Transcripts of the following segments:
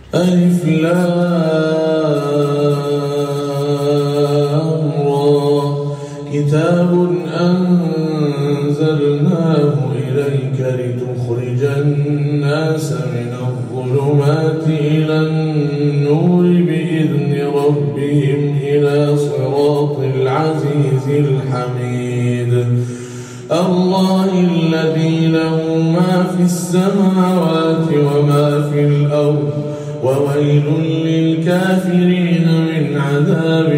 ألف لام را كتاب أنزلناه إليك لتخرج الناس من الظلمات إلى النور بإذن ربهم إلى صراط العزيز الحميد الله الذي له ما في السماوات وما في الأرض وويل للكافرين من عذاب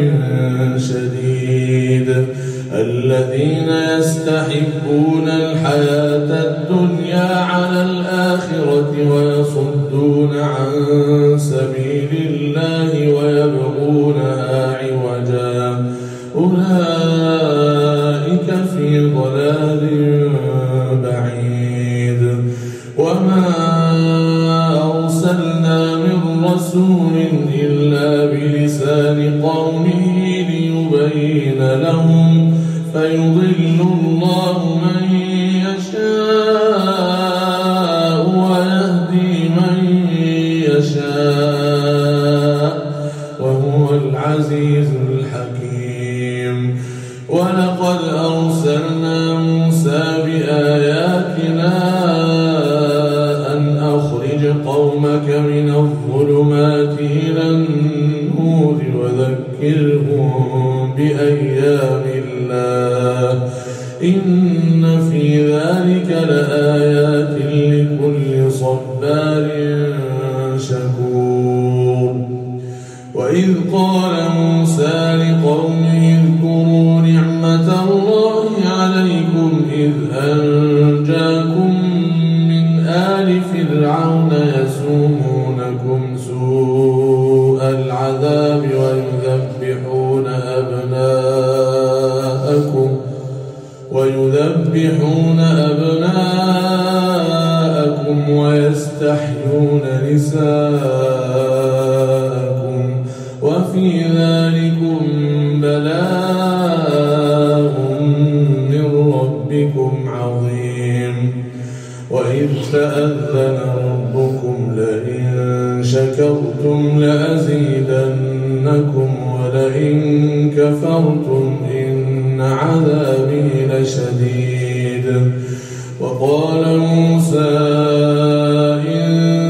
شديد الذين يستحبون الحياة الدنيا على الآخرة ويصدون عن سبيل الله ويبغونها عوجا أولئك في ضلال بعيد وما أرسلنا من رسول إلا بلسان قومه ليبين لهم فيضل الله من يشاء ويهدي من يشاء وهو العزيز الحكيم ولقد أرسلنا موسى بآياتنا أن أخرج قومك من الظلمات إلى النور وذكرهم بأيام الله إن في ذلك لآيات لكل صبار شكور وإذ قال موسى لقومه اذكروا نعمة الله عليكم إذ أنجاكم من آل فرعون يسومونكم سوء العذاب ويذبحون أبناءكم ويستحيون نساءكم وفي ذلكم بلاء من ربكم عظيم وإذ تأذن ربكم لئن شكرتم لأزيدنكم ولئن كفرتم إن عذابي لشديد وقال موسى إن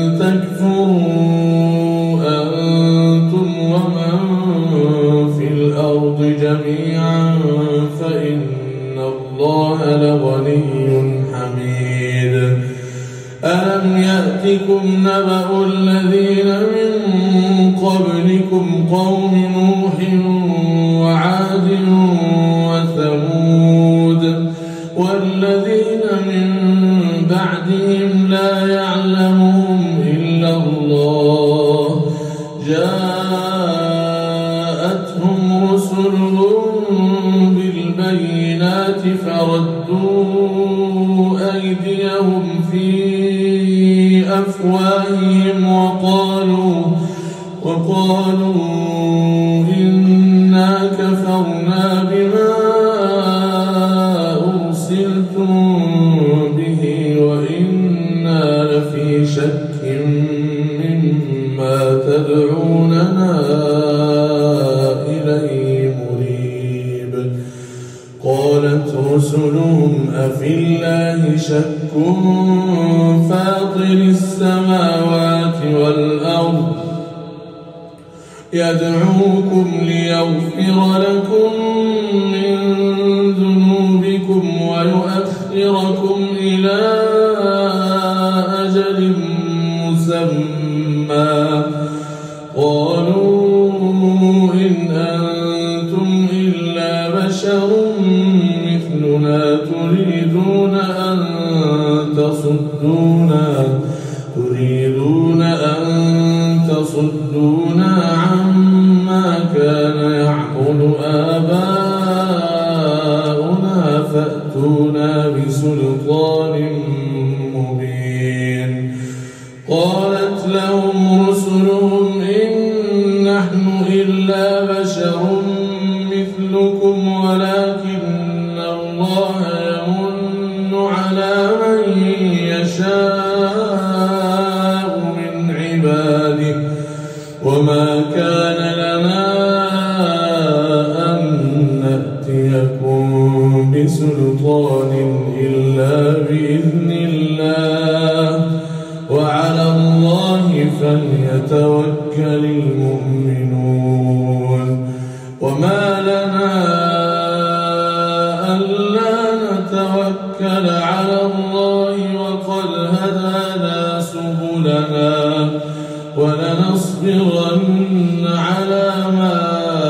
تكفروا أنتم ومن في الأرض جميعا فإن الله لغني حميد ألم يأتكم نبأ الذين من قبلكم قوم نوح وعاد وثمود والذين من بعدهم لا يعلمهم إلا الله جاءتهم رسلهم بالبينات فردوا أيديهم في أفواههم وقالوا إنا كفرنا بما أرسلتم به وإنا لفي شك مما تدعوننا إليه مريب قالت رسلهم أفي الله شك فاطر السماوات والأرض يدعوكم ليغفر لكم من ذنوبكم ويؤخركم إلى أجل مسمى قالوا إن أنتم إلا بشر مثلنا تريدون أن تصدونا عما كان يعبد آباؤنا فأتونا بسلطان مبين قالت لهم رسلهم إن نحن إلا بشر مثلكم ولكن الله يمن على من يشاء من عباده وما كان لنا أن نأتيكم بسلطان إلا بإذن الله وعلى الله فليتوكل المؤمنون وما لنا ألا نتوكل على الله وقد هدانا سبلنا ولنصبرن على ما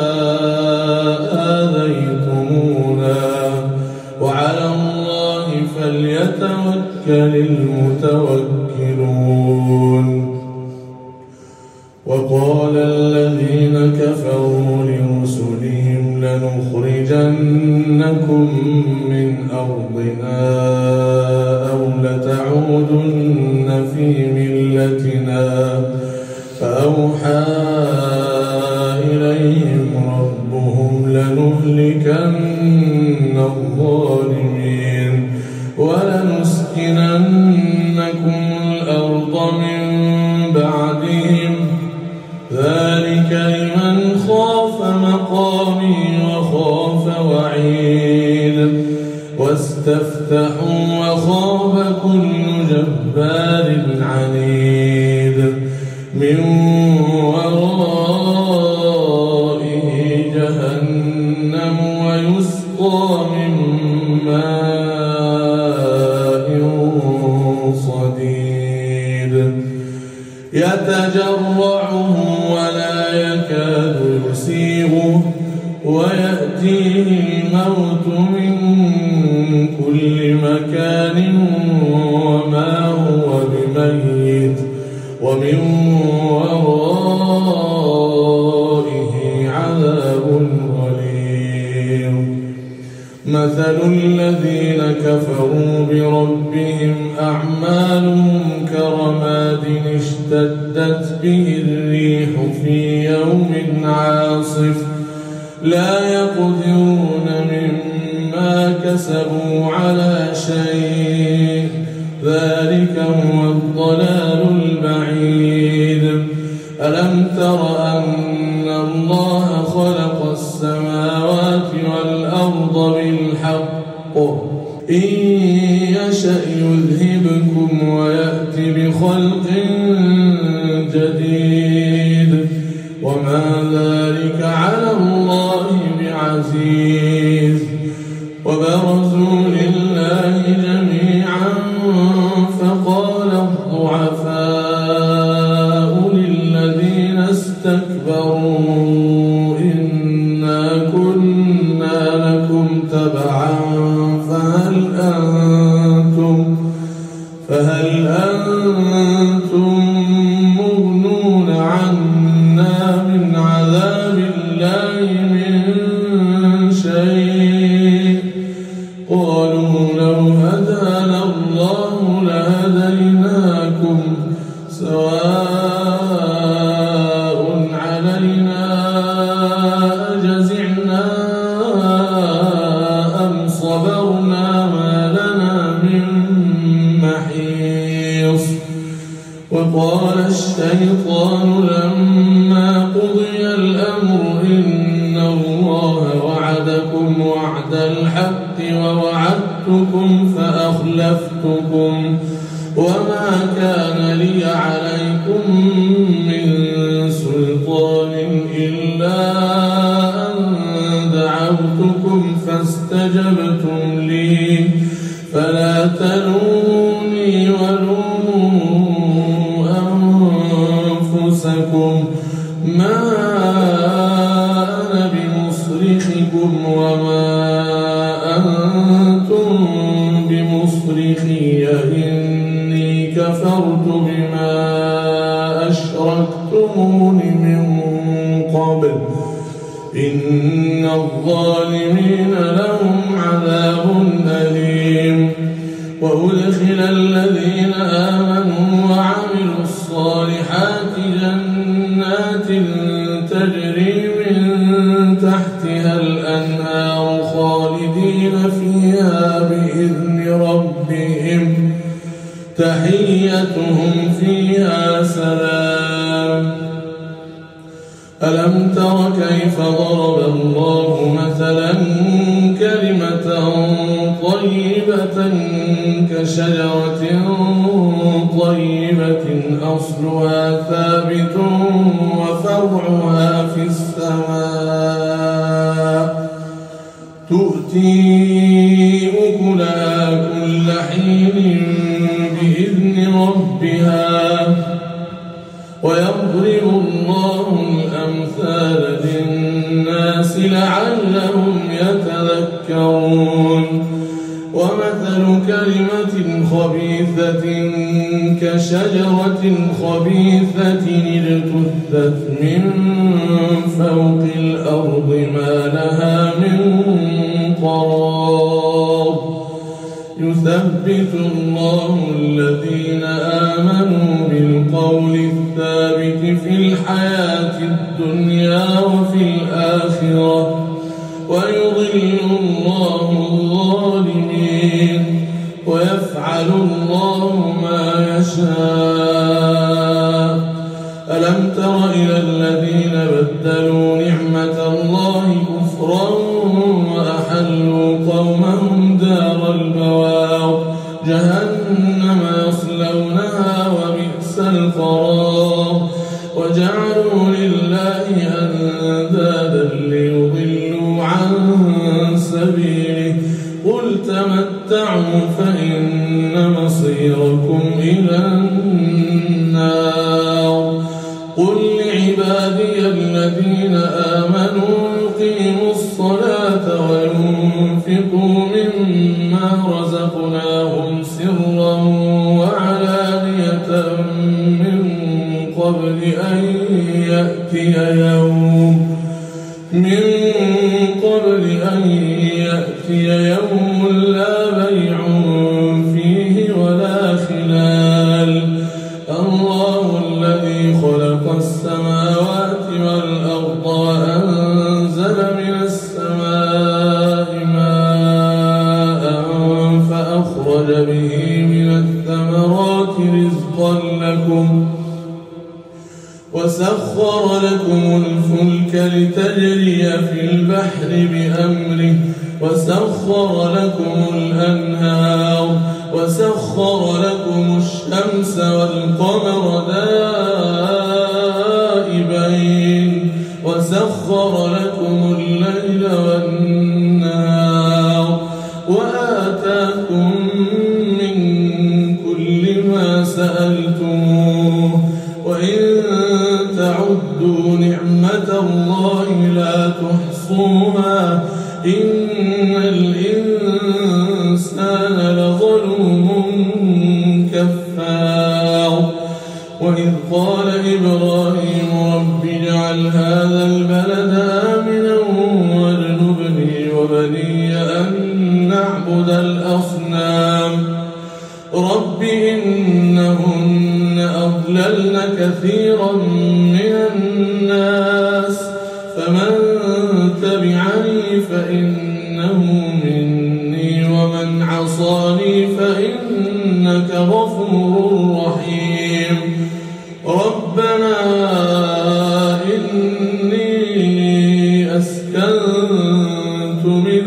آذيتمونا وعلى الله فليتوكل المتوكلون وقال الذين كفروا لرسلهم لنخرجنكم من أرضنا أو لتعودن في ملتنا فأوحى إليهم ربهم لنهلكن الظالمين ولنسكننكم الأرض من بعدهم ذلك لمن خاف مقامي وخاف وعيد واستفتحوا وخاب كل جبار عنيد من ورائه جهنم ويسقى من ماء صديد يتجرعه ولا يكاد يسيغه ويأتيه الموت من كل مكان وما هو بميت ومن ورائه عذاب غليظ مثل الذين كفروا بربهم أعمالهم كرماد اشتدت به الريح في يوم عاصف لا يقدرون مما كسبوا على شيء ذلك هو الضلال البعيد ألم تر أن الله خلق السماوات والأرض بالحق إن يشأ يذهبكم ويأتي بخلق جديد وما ذلك على الله بعزيز وبرزوا لله جميعا فقال الضعفاء للذين استكبروا إنا كنا لكم تبعا فهل أنتم مغنون عنا من عذاب الله من شيء قالوا لو هدانا الله لهديناكم سواء علينا أجزعنا أم صبرنا ما لنا من محيص وقال الشيطان لما قضي الأمر إن الله وعدكم وعد الحق ووعدتكم فأخلفتكم وما كان لي عليكم من سلطان إلا أن دعوتكم فاستجبتم لي فلا تلوموني ولوموا أنفسكم ما أنا بمصرخكم وما أنتم بمصرخي إني كفرت بما أشركتمون من قبل إن الظالمين لهم عذاب أليم وأدخل الذين آمنوا وعملوا الصالحات جنات تجري من تحتها الأنهار خالدين فيها بإذن ربهم تحيتهم فيها سلام ألم تر كيف ضرب الله مثلا كلمة طيبة كشجرة طيبة أصلها ثابت وفرعها في السماء تؤتي أكلها كل حين بإذن ربها ويضرب الله الأمثال للناس لعلهم يتذكرون ومثل كلمة خبيثة كشجرة خبيثة اجتثت من فوق الأرض ما لها من قرار يثبت الله الذين آمنوا بالقول الثابت في الحياة الدنيا وفي الآخرة ويضل الله الظالمين ويفعل الله ما يشاء ألم تر إلى الذين بدلوا نعمة الله كفرا وأحلوا قومهم دار البوار جهنم يصلونها وبئس القرار وجعلوا لله أندادا ليضلوا عن سبيله قل تمتعوا فإن مصيركم إلى النار قل لعبادي الذين آمنوا يقيموا الصلاة وينفقوا مما رزقناهم سرا وعلانية من قبل أن يأتي يوم لا بيع فيه ولا خلال الله الذي خلق السماوات والأرض وأنزل من السماء ماء فأخرج به من الثمرات رزقا لكم وسخر لكم الفلك لتجري في البحر بأمره وسخر لكم الأنهار وسخر لكم الشمس والقمر دائبين وسخر لكم الليل والنهار وآتاكم من كل ما سألتموه وإن تعدوا نعمة الله لا تحصوها إن الإنسان لظلوم كفار وإذ قال إبراهيم رب اجعل هذا البلد آمنا واجنبني وبني أن نعبد الأصنام رب إنهن أضللن كثيرا من الناس فمن تبعني فإنه مني ومن عصاني فإنك غفور رحيم ربنا إني أسكنت من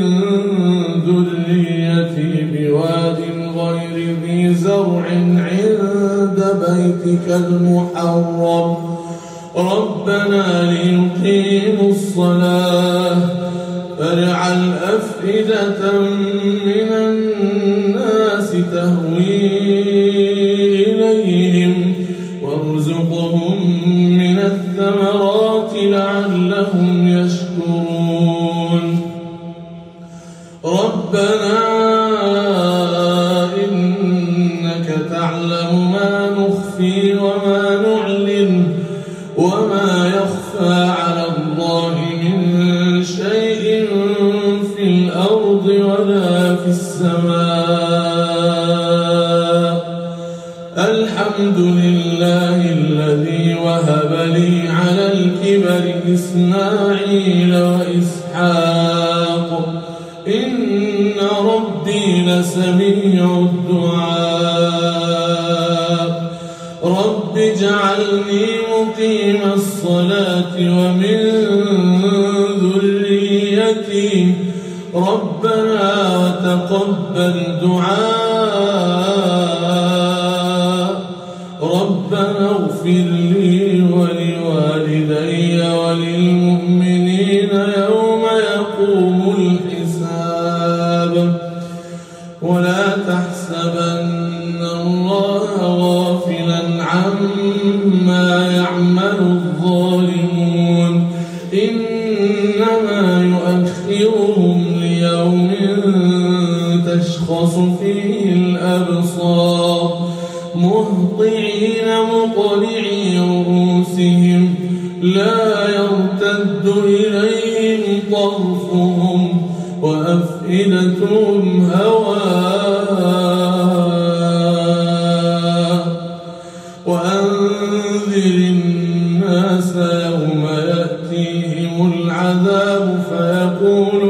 ذريتي بواد غير ذي زرع عند بيتك المحرم ربنا ليقيموا الصلاة فاجعل أفئدة من الناس تهوي إليهم وارزقهم من الثمرات لعلهم يشكرون ربنا إنك تعلم ما نخفي وما نعلن وما يخفى على الله من شيء في الأرض ولا في السماء الحمد لله الذي وهب لي على الكبر إسماعيل وإسحاق إن ربي لسميع الدعاء رب اجعلني مقيم الصلاة ومن ذريتي ربنا وتقبل دعاء ربنا اغفر لي ولوالدي وللمؤمنين يوم يقوم الحساب ولا تحسبن الله غافلا عما يعمل الظالمون إنما يؤخرهم ليوم تشخص فيه الأبصار مهطعين مقنعي رؤوسهم لا يرتد إليهم طرفهم وأفئدتهم هواء وأنذر الناس يوم يأتيهم العذاب فيقول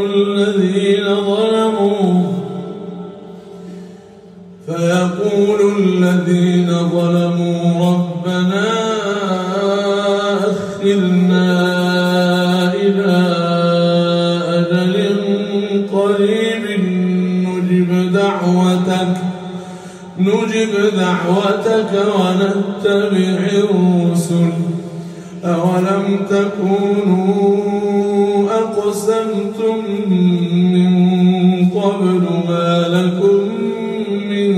الذين ظلموا ربنا أخرنا إلى أجل قريب نجب دعوتك ونتبع الرسل أولم تكونوا أقسمتم من قبل ما لكم من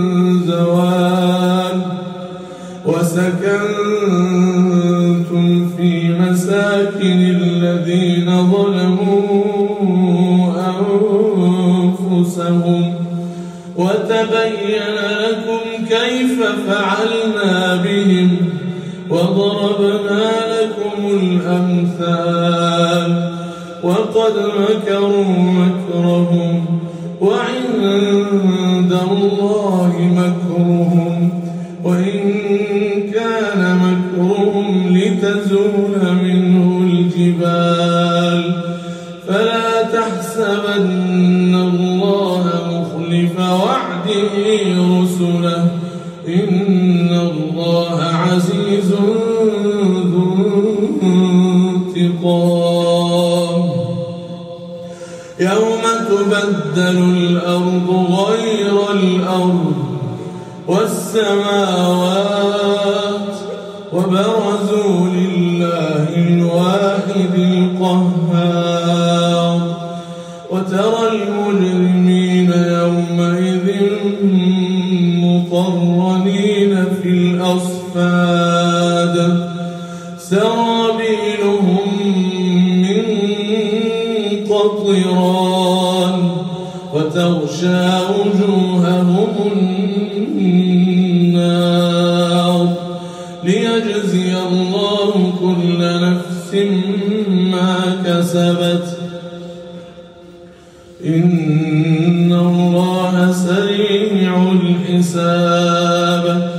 زوال وسكنتم في مساكن الذين ظلموا أنفسهم وتبين لكم كيف فعلنا بهم وضربنا لكم الأمثال وقد مكروا مكرهم وعند الله مكرهم وإن كان مكرهم لتزول منه الجبال فلا تحسبن الله مخلف وعده رسله إن الله عزيز ذو انتقام يوم تبدل الأرض غير الأرض والسماوات وبرزوا لله الواحد القهار وترى المجرمين يومئذ مقرنين في الأصفاد سرابيلهم من قطران وتغشى وجوههم النار ليجزي الله كل نفس ما كسبت إن الله سريع الحساب